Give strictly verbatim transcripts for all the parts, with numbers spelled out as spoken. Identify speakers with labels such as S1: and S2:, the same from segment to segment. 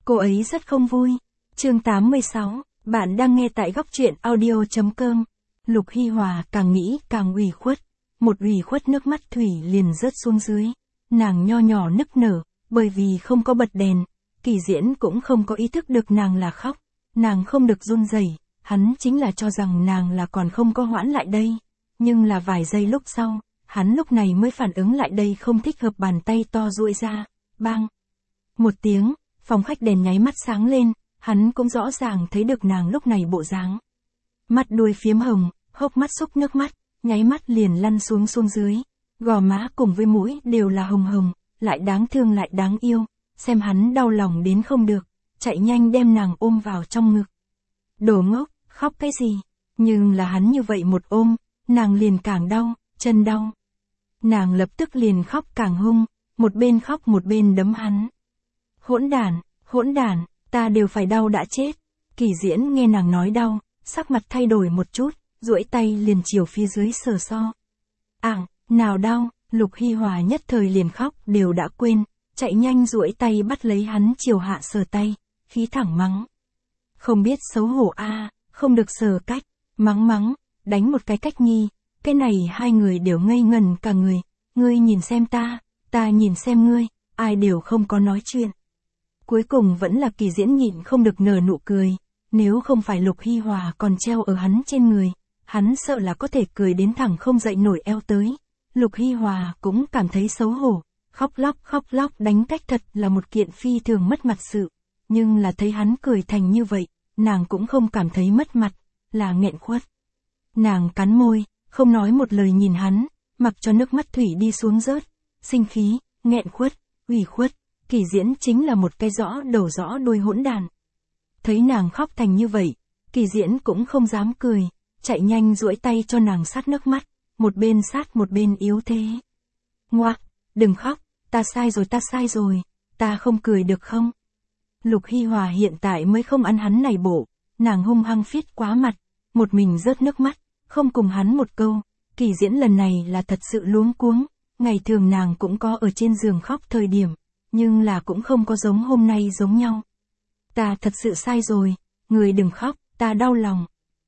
S1: cô ấy rất không vui. Chương tám mươi sáu, bạn đang nghe tại góc truyện audio chấm com. Lục Hy Hòa càng nghĩ càng ủy khuất, một ủy khuất nước mắt thủy liền rớt xuống dưới. Nàng nho nhỏ nức nở, bởi vì không có bật đèn, Kỳ Diễn cũng không có ý thức được nàng là khóc, nàng không được run rẩy, hắn chính là cho rằng nàng là còn không có hoãn lại đây. Nhưng là vài giây lúc sau, hắn lúc này mới phản ứng lại đây không thích hợp, bàn tay to duỗi ra, bang. Một tiếng, phòng khách đèn nháy mắt sáng lên, hắn cũng rõ ràng thấy được nàng lúc này bộ dáng. Mắt đuôi phiếm hồng, hốc mắt xúc nước mắt, nháy mắt liền lăn xuống xuống dưới. Gò má cùng với mũi đều là hồng hồng, lại đáng thương lại đáng yêu, xem hắn đau lòng đến không được, chạy nhanh đem nàng ôm vào trong ngực. Đồ ngốc, khóc cái gì? Nhưng là hắn như vậy một ôm, nàng liền càng đau, chân đau. Nàng lập tức liền khóc càng hung, một bên khóc một bên đấm hắn. Hỗn đản, hỗn đản, ta đều phải đau đã chết. Kỳ Diễn nghe nàng nói đau, sắc mặt thay đổi một chút, duỗi tay liền chiều phía dưới sờ so. Ảng, nào đau, Lục Hy Hòa nhất thời liền khóc đều đã quên, chạy nhanh duỗi tay bắt lấy hắn chiều hạ sờ tay, khí thẳng mắng. Không biết xấu hổ a, à, không được sờ cách, mắng mắng, đánh một cái cách nhi, cái này hai người đều ngây ngần cả người, ngươi nhìn xem ta, ta nhìn xem ngươi, ai đều không có nói chuyện. Cuối cùng vẫn là Kỳ Diễn nhịn không được nở nụ cười, nếu không phải Lục Hy Hòa còn treo ở hắn trên người, hắn sợ là có thể cười đến thẳng không dậy nổi eo tới. Lục Hy Hòa cũng cảm thấy xấu hổ, khóc lóc khóc lóc đánh cách thật là một kiện phi thường mất mặt sự, nhưng là thấy hắn cười thành như vậy, nàng cũng không cảm thấy mất mặt, là nghẹn khuất. Nàng cắn môi, không nói một lời nhìn hắn, mặc cho nước mắt thủy đi xuống rớt, sinh khí, nghẹn khuất, ủy khuất, Kỳ Diễn chính là một cái rõ đầu rõ đuôi hỗn đàn. Thấy nàng khóc thành như vậy, Kỳ Diễn cũng không dám cười, chạy nhanh duỗi tay cho nàng sát nước mắt, một bên sát một bên yếu thế. Ngoác, đừng khóc, ta sai rồi ta sai rồi, ta không cười được không? Lục Hy Hòa hiện tại mới không ăn hắn này bộ, nàng hung hăng phiết quá mặt, một mình rớt nước mắt, không cùng hắn một câu. Kỳ Diễn lần này là thật sự luống cuống, ngày thường nàng cũng có ở trên giường khóc thời điểm, nhưng là cũng không có giống hôm nay giống nhau. Ta thật sự sai rồi, ngươi đừng khóc, ta đau lòng.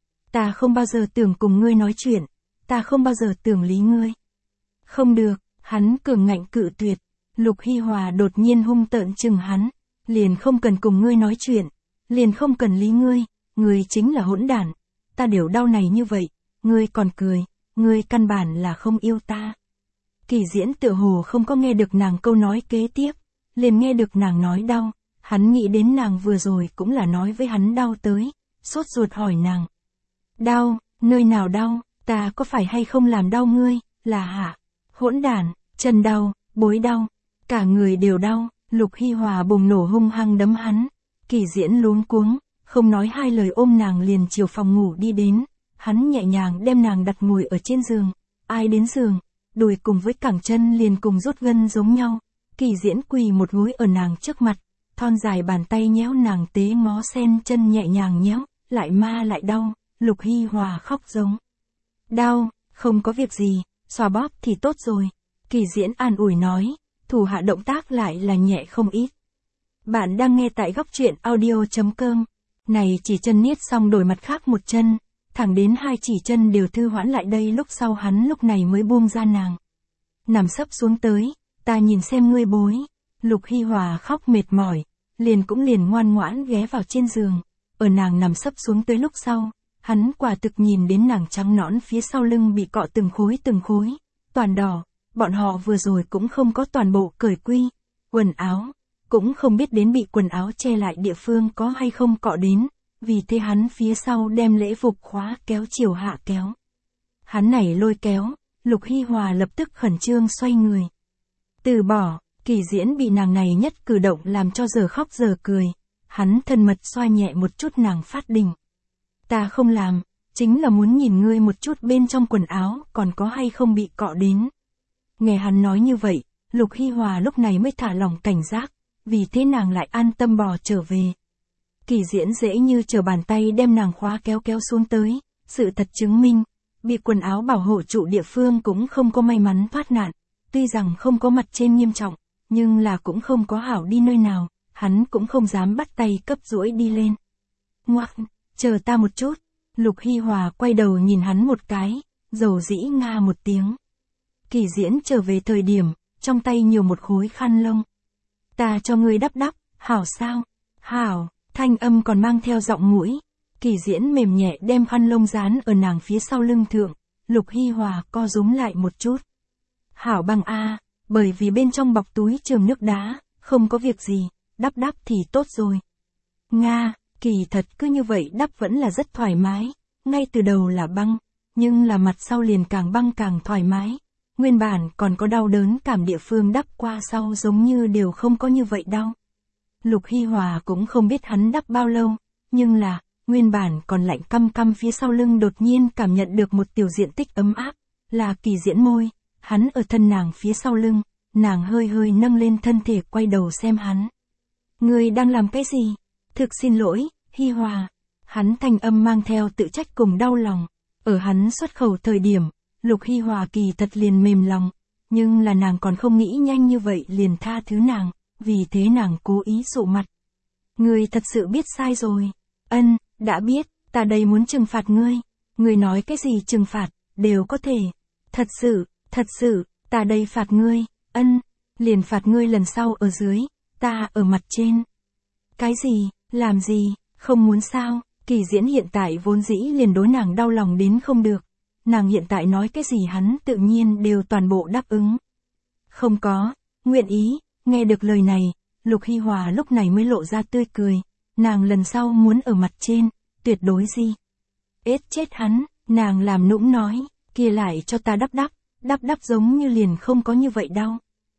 S1: Ta không bao giờ tưởng cùng ngươi nói chuyện, ta không bao giờ tưởng lý ngươi. Không được, hắn cường ngạnh cự tuyệt. Lục Hy Hòa đột nhiên hung tợn chừng hắn, liền không cần cùng ngươi nói chuyện, liền không cần lý ngươi, ngươi chính là hỗn đản, ta đều đau này như vậy, ngươi còn cười, ngươi căn bản là không yêu ta. Kỳ Diễn tựa hồ không có nghe được nàng câu nói kế tiếp, liền nghe được nàng nói đau, hắn nghĩ đến nàng vừa rồi cũng là nói với hắn đau tới, sốt ruột hỏi nàng. Đau, nơi nào đau, ta có phải hay không làm đau ngươi, là hả? Hỗn đản, chân đau, bối đau, cả người đều đau. Lục Hy Hòa bùng nổ hung hăng đấm hắn, Kỳ Diễn luống cuống, không nói hai lời ôm nàng liền chiều phòng ngủ đi đến, hắn nhẹ nhàng đem nàng đặt ngồi ở trên giường, ai đến giường, đùi cùng với cẳng chân liền cùng rút gân giống nhau, Kỳ Diễn quỳ một gối ở nàng trước mặt, thon dài bàn tay nhéo nàng tế ngó sen chân nhẹ nhàng nhéo, lại ma lại đau. Lục Hy Hòa khóc giống. Đau, không có việc gì, xoa bóp thì tốt rồi. Kỳ Diễn an ủi nói, thủ hạ động tác lại là nhẹ không ít. Bạn đang nghe tại góc truyện audio chấm com. Này chỉ chân niết xong đổi mặt khác một chân, thẳng đến hai chỉ chân đều thư hoãn lại đây lúc sau hắn lúc này mới buông ra nàng. Nằm sấp xuống tới, ta nhìn xem ngươi bối. Lục Hy Hòa khóc mệt mỏi, liền cũng liền ngoan ngoãn ghé vào trên giường. Ở nàng nằm sấp xuống tới lúc sau, hắn quả thực nhìn đến nàng trắng nõn phía sau lưng bị cọ từng khối từng khối, toàn đỏ, bọn họ vừa rồi cũng không có toàn bộ cởi quy, quần áo, cũng không biết đến bị quần áo che lại địa phương có hay không cọ đến, vì thế hắn phía sau đem lễ phục khóa kéo chiều hạ kéo. Hắn này lôi kéo, Lục Hy Hòa lập tức khẩn trương xoay người. Từ bỏ, Kỳ Diễn bị nàng này nhất cử động làm cho giờ khóc giờ cười, hắn thân mật xoa nhẹ một chút nàng phát đình. Ta không làm, chính là muốn nhìn ngươi một chút bên trong quần áo còn có hay không bị cọ đến. Nghe hắn nói như vậy, Lục Hy Hòa lúc này mới thả lỏng cảnh giác, vì thế nàng lại an tâm bò trở về. Kỳ Diễn dễ như trở bàn tay đem nàng khóa kéo kéo xuống tới, sự thật chứng minh, bị quần áo bảo hộ trụ địa phương cũng không có may mắn thoát nạn, tuy rằng không có mặt trên nghiêm trọng, nhưng là cũng không có hảo đi nơi nào, hắn cũng không dám bắt tay cấp duỗi đi lên. Ngoắc, chờ ta một chút. Lục Hy Hòa quay đầu nhìn hắn một cái, dầu dĩ nga một tiếng. Kỳ Diễn trở về thời điểm, trong tay nhiều một khối khăn lông. Ta cho ngươi đắp đắp, hảo sao? Hảo, thanh âm còn mang theo giọng mũi. Kỳ Diễn mềm nhẹ đem khăn lông dán ở nàng phía sau lưng thượng, Lục Hy Hòa co rúm lại một chút. Hảo bằng a, bởi vì bên trong bọc túi chườm nước đá, không có việc gì, đắp đắp thì tốt rồi. Nga, kỳ thật cứ như vậy đắp vẫn là rất thoải mái, ngay từ đầu là băng, nhưng là mặt sau liền càng băng càng thoải mái. Nguyên bản còn có đau đớn cảm địa phương đắp qua sau giống như đều không có như vậy đau. Lục Hy Hòa cũng không biết hắn đắp bao lâu, nhưng là, nguyên bản còn lạnh căm căm phía sau lưng đột nhiên cảm nhận được một tiểu diện tích ấm áp, là Kỳ Diễn môi, hắn ở thân nàng phía sau lưng, nàng hơi hơi nâng lên thân thể quay đầu xem hắn. Ngươi đang làm cái gì? Thực xin lỗi, Hy Hòa. Hắn thanh âm mang theo tự trách cùng đau lòng, ở hắn xuất khẩu thời điểm, Lục Hy Hòa kỳ thật liền mềm lòng, nhưng là nàng còn không nghĩ nhanh như vậy liền tha thứ nàng, vì thế nàng cố ý sụ mặt. Ngươi thật sự biết sai rồi. Ân, đã biết, ta đây muốn trừng phạt ngươi. Ngươi nói cái gì trừng phạt, đều có thể. Thật sự, thật sự, ta đây phạt ngươi. Ân, liền phạt ngươi lần sau ở dưới, ta ở mặt trên. Cái gì, làm gì, không muốn sao? Kỳ Diễn hiện tại vốn dĩ liền đối nàng đau lòng đến không được. Nàng hiện tại nói cái gì hắn tự nhiên đều toàn bộ đáp ứng. Không có, nguyện ý, nghe được lời này, Lục Hy Hòa lúc này mới lộ ra tươi cười. Nàng lần sau muốn ở mặt trên, tuyệt đối gì. Ết chết hắn, nàng làm nũng nói, kia lại cho ta đắp đắp, đắp đắp giống như liền không có như vậy đâu.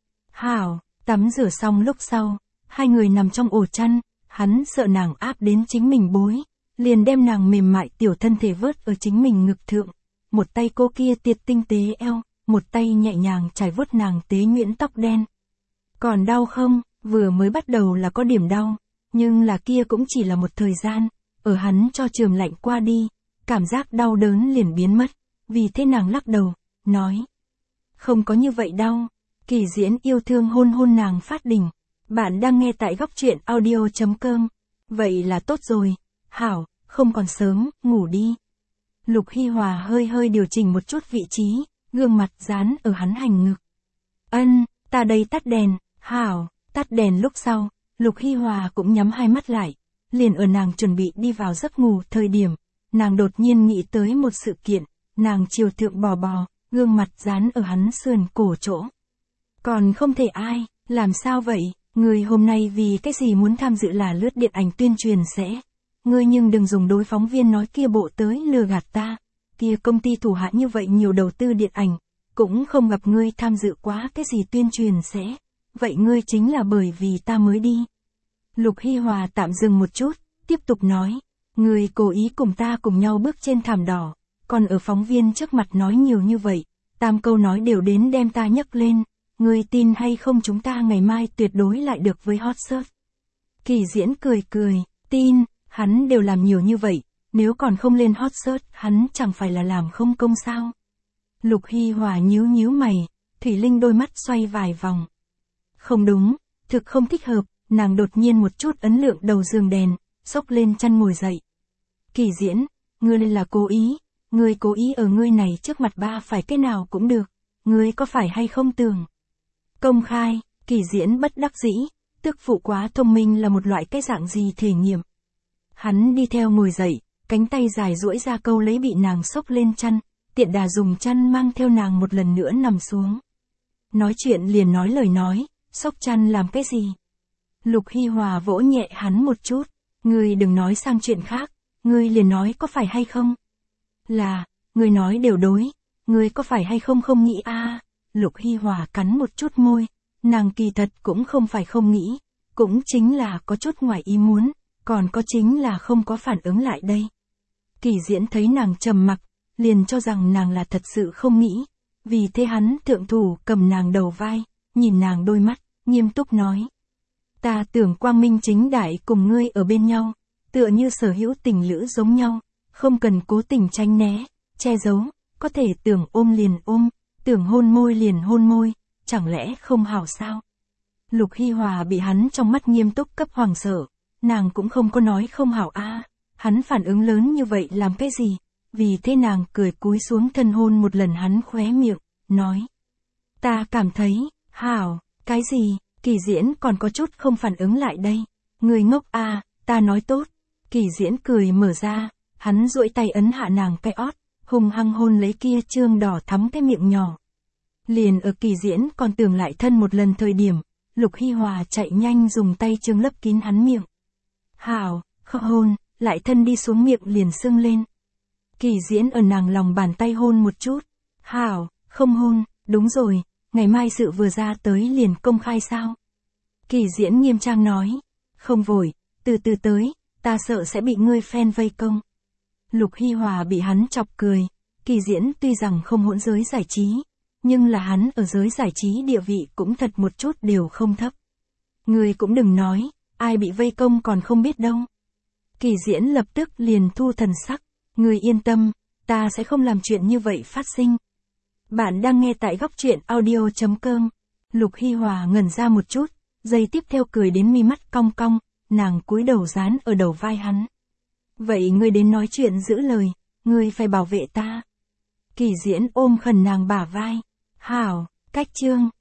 S1: Hảo, tắm rửa xong lúc sau, hai người nằm trong ổ chăn, hắn sợ nàng áp đến chính mình bối, liền đem nàng mềm mại tiểu thân thể vớt ở chính mình ngực thượng. Một tay cô kia tiệt tinh tế eo, một tay nhẹ nhàng trải vuốt nàng tế nhuyễn tóc đen. Còn đau không? Vừa mới bắt đầu là có điểm đau, nhưng là kia cũng chỉ là một thời gian, ở hắn cho trường lạnh qua đi, cảm giác đau đớn liền biến mất, vì thế nàng lắc đầu, nói. Không có như vậy đau. Kỳ Diễn yêu thương hôn hôn nàng phát đỉnh. Bạn đang nghe tại góc truyện audio chấm com. Vậy là tốt rồi. Hảo, không còn sớm, ngủ đi. Lục Hy Hòa hơi hơi điều chỉnh một chút vị trí, gương mặt dán ở hắn hành ngực. Ân, ta đây tắt đèn. Hảo, tắt đèn lúc sau, Lục Hy Hòa cũng nhắm hai mắt lại. Liền ở nàng chuẩn bị đi vào giấc ngủ thời điểm, nàng đột nhiên nghĩ tới một sự kiện, nàng chiều thượng bò bò, gương mặt dán ở hắn sườn cổ chỗ. Còn không thể ai, làm sao vậy, người hôm nay vì cái gì muốn tham dự là lướt điện ảnh tuyên truyền sẽ. Ngươi nhưng đừng dùng đối phóng viên nói kia bộ tới lừa gạt ta, kia công ty thủ hạ như vậy nhiều đầu tư điện ảnh, cũng không gặp ngươi tham dự quá cái gì tuyên truyền sẽ. Vậy ngươi chính là bởi vì ta mới đi. Lục Hy Hòa tạm dừng một chút, tiếp tục nói, ngươi cố ý cùng ta cùng nhau bước trên thảm đỏ, còn ở phóng viên trước mặt nói nhiều như vậy, tam câu nói đều đến đem ta nhấc lên, ngươi tin hay không chúng ta ngày mai tuyệt đối lại được với hot search. Kỳ Diễn cười cười, tin, hắn đều làm nhiều như vậy, nếu còn không lên hot search hắn chẳng phải là làm không công sao. Lục Hy Hòa nhíu nhíu mày, Thủy Linh đôi mắt xoay vài vòng. Không đúng, thực không thích hợp, nàng đột nhiên một chút ấn lượng đầu giường đèn, xốc lên chăn ngồi dậy. Kỳ Diễn, ngươi là cố ý, ngươi cố ý ở ngươi này trước mặt ba phải cái nào cũng được, ngươi có phải hay không tưởng. Công khai, Kỳ Diễn bất đắc dĩ, tức phụ quá thông minh là một loại cái dạng gì thể nghiệm. Hắn đi theo ngồi dậy, cánh tay dài duỗi ra câu lấy bị nàng xốc lên chăn, tiện đà dùng chăn mang theo nàng một lần nữa nằm xuống. Nói chuyện liền nói lời nói, xốc chăn làm cái gì? Lục Hy Hòa vỗ nhẹ hắn một chút, ngươi đừng nói sang chuyện khác, ngươi liền nói có phải hay không? Là, ngươi nói đều đối, ngươi có phải hay không không nghĩ a? À, Lục Hy Hòa cắn một chút môi, nàng kỳ thật cũng không phải không nghĩ, cũng chính là có chút ngoài ý muốn, còn có chính là không có phản ứng lại đây. Kỳ Diễn thấy nàng trầm mặc, liền cho rằng nàng là thật sự không nghĩ, vì thế hắn thượng thủ cầm nàng đầu vai, nhìn nàng đôi mắt, nghiêm túc nói. Ta tưởng quang minh chính đại cùng ngươi ở bên nhau, tựa như sở hữu tình lữ giống nhau, không cần cố tình tránh né, che giấu, có thể tưởng ôm liền ôm, tưởng hôn môi liền hôn môi, chẳng lẽ không hảo sao? Lục Hy Hòa bị hắn trong mắt nghiêm túc cấp hoàng sợ, nàng cũng không có nói không hảo a, hắn phản ứng lớn như vậy làm cái gì, vì thế nàng cười cúi xuống thân hôn một lần hắn khóe miệng, nói. Ta cảm thấy, hảo, cái gì, Kỳ Diễn còn có chút không phản ứng lại đây, người ngốc a, ta nói tốt, Kỳ Diễn cười mở ra, hắn duỗi tay ấn hạ nàng cái ót, hung hăng hôn lấy kia trương đỏ thắm cái miệng nhỏ. Liền ở Kỳ Diễn còn tưởng lại thân một lần thời điểm, Lục Hy Hòa chạy nhanh dùng tay trương lấp kín hắn miệng. Hảo, không hôn, lại thân đi xuống miệng liền sưng lên. Kỳ Diễn ở nàng lòng bàn tay hôn một chút. Hảo, không hôn, đúng rồi, ngày mai sự vừa ra tới liền công khai sao? Kỳ Diễn nghiêm trang nói. Không vội, từ từ tới, ta sợ sẽ bị ngươi fan vây công. Lục Hy Hòa bị hắn chọc cười. Kỳ Diễn tuy rằng không hỗn giới giải trí, nhưng là hắn ở giới giải trí địa vị cũng thật một chút đều không thấp. Ngươi cũng đừng nói, ai bị vây công còn không biết đâu. Kỳ Diễn lập tức liền thu thần sắc. Ngươi yên tâm, ta sẽ không làm chuyện như vậy phát sinh. Bạn đang nghe tại góc truyện audio chấm com. Lục Hy Hòa ngẩn ra một chút, giây tiếp theo cười đến mi mắt cong cong, nàng cúi đầu dán ở đầu vai hắn. Vậy ngươi đến nói chuyện giữ lời, ngươi phải bảo vệ ta. Kỳ Diễn ôm khẩn nàng bả vai. Hảo, cách chương.